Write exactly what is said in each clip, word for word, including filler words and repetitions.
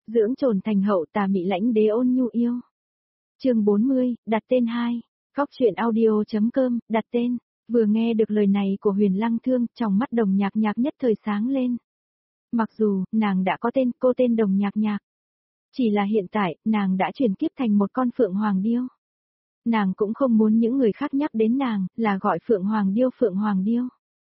dưỡng trồn thành hậu tà mị lãnh đế ôn nhu yêu. Chương bốn mươi, đặt tên hai. Cóc truyện audio.com, đặt tên. Vừa nghe được lời này của Huyền Lăng Thương, trong mắt Đồng Nhạc Nhạc nhất thời sáng lên. Mặc dù, nàng đã có tên, cô tên Đồng Nhạc Nhạc. Chỉ là hiện tại, nàng đã chuyển kiếp thành một con Phượng Hoàng Điêu. Nàng cũng không muốn những người khác nhắc đến nàng, là gọi Phượng Hoàng Điêu Phượng Hoàng Điêu.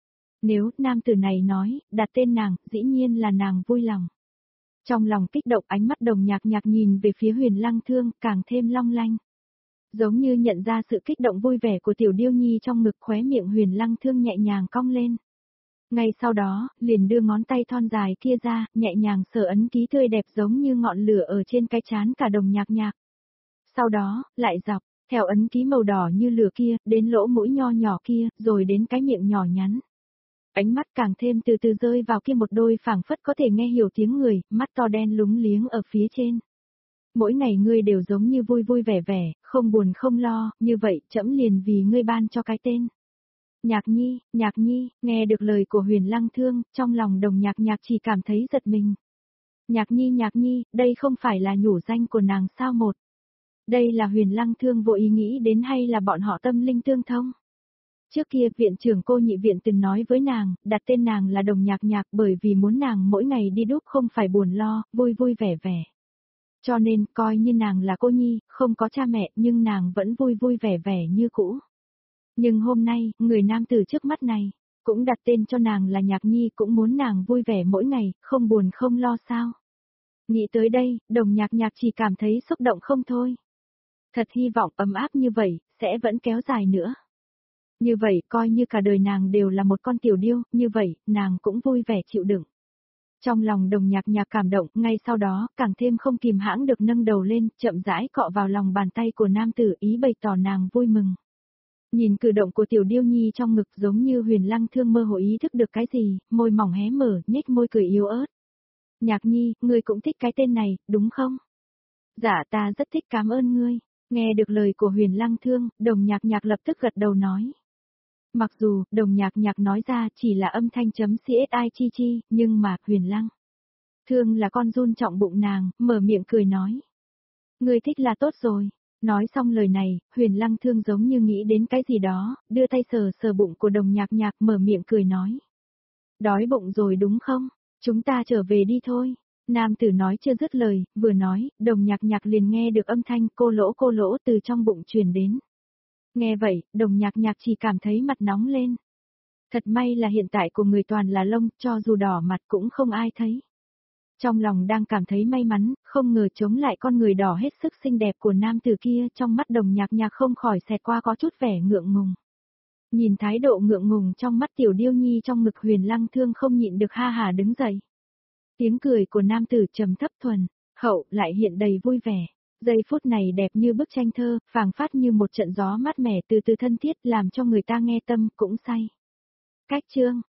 Nếu nam tử này nói, đặt tên nàng, dĩ nhiên là nàng vui lòng. Trong lòng kích động, ánh mắt Đồng Nhạc Nhạc nhìn về phía Huyền Lăng Thương, càng thêm long lanh. Giống như nhận ra sự kích động vui vẻ của tiểu điêu nhi trong ngực, khóe miệng Huyền Lăng Thương nhẹ nhàng cong lên. Ngay sau đó, liền đưa ngón tay thon dài kia ra, nhẹ nhàng sờ ấn ký tươi đẹp giống như ngọn lửa ở trên cái trán cả Đồng Nhạc Nhạc. Sau đó, lại dọc, theo ấn ký màu đỏ như lửa kia, đến lỗ mũi nho nhỏ kia, rồi đến cái miệng nhỏ nhắn. Ánh mắt càng thêm từ từ rơi vào kia một đôi phảng phất có thể nghe hiểu tiếng người, mắt to đen lúng liếng ở phía trên. Mỗi ngày ngươi đều giống như vui vui vẻ vẻ, không buồn không lo, như vậy trẫm liền vì ngươi ban cho cái tên. Nhạc Nhi, Nhạc Nhi, nghe được lời của Huyền Lăng Thương, trong lòng Đồng Nhạc Nhạc chỉ cảm thấy giật mình. Nhạc Nhi Nhạc Nhi, đây không phải là nhủ danh của nàng sao một? Đây là Huyền Lăng Thương vô ý nghĩ đến hay là bọn họ tâm linh tương thông? Trước kia viện trưởng cô nhị viện từng nói với nàng, đặt tên nàng là Đồng Nhạc Nhạc bởi vì muốn nàng mỗi ngày đi đúc không phải buồn lo, vui vui vẻ vẻ. Cho nên, coi như nàng là cô nhi, không có cha mẹ nhưng nàng vẫn vui vui vẻ vẻ như cũ. Nhưng hôm nay, người nam tử trước mắt này, cũng đặt tên cho nàng là Nhạc Nhi, cũng muốn nàng vui vẻ mỗi ngày, không buồn không lo sao. Nghĩ tới đây, Đồng Nhạc Nhạc chỉ cảm thấy xúc động không thôi. Thật hy vọng ấm áp như vậy, sẽ vẫn kéo dài nữa. Như vậy, coi như cả đời nàng đều là một con tiểu điêu, như vậy, nàng cũng vui vẻ chịu đựng. Trong lòng Đồng Nhạc Nhạc cảm động, ngay sau đó, càng thêm không kìm hãng được nâng đầu lên, chậm rãi cọ vào lòng bàn tay của nam tử, ý bày tỏ nàng vui mừng. Nhìn cử động của tiểu điêu nhi trong ngực giống như Huyền Lăng Thương mơ hồ ý thức được cái gì, môi mỏng hé mở, nhếch môi cười yếu ớt. Nhạc Nhi, ngươi cũng thích cái tên này, đúng không? Dạ ta rất thích, cảm ơn ngươi. Nghe được lời của Huyền Lăng Thương, Đồng Nhạc Nhạc lập tức gật đầu nói. Mặc dù, Đồng Nhạc Nhạc nói ra chỉ là âm thanh chấm xi chi chi, nhưng mà, Huyền Lăng Thương là con run trọng bụng nàng, mở miệng cười nói. Ngươi thích là tốt rồi. Nói xong lời này, Huyền Lăng Thương giống như nghĩ đến cái gì đó, đưa tay sờ sờ bụng của Đồng Nhạc Nhạc, mở miệng cười nói. Đói bụng rồi đúng không? Chúng ta trở về đi thôi. Nam tử nói chưa dứt lời, vừa nói, Đồng Nhạc Nhạc liền nghe được âm thanh cô lỗ cô lỗ từ trong bụng truyền đến. Nghe vậy, Đồng Nhạc Nhạc chỉ cảm thấy mặt nóng lên. Thật may là hiện tại của người toàn là lông, cho dù đỏ mặt cũng không ai thấy. Trong lòng đang cảm thấy may mắn, không ngờ chống lại con người đỏ hết sức xinh đẹp của nam tử kia, trong mắt Đồng Nhạc Nhạc không khỏi xẹt qua có chút vẻ ngượng ngùng. Nhìn thái độ ngượng ngùng trong mắt tiểu điêu nhi trong ngực, Huyền Lăng Thương không nhịn được ha hà đứng dậy. Tiếng cười của nam tử trầm thấp thuần, hậu lại hiện đầy vui vẻ. Giây phút này đẹp như bức tranh thơ, phảng phát như một trận gió mát mẻ từ từ thân thiết, làm cho người ta nghe tâm cũng say. Cách chương,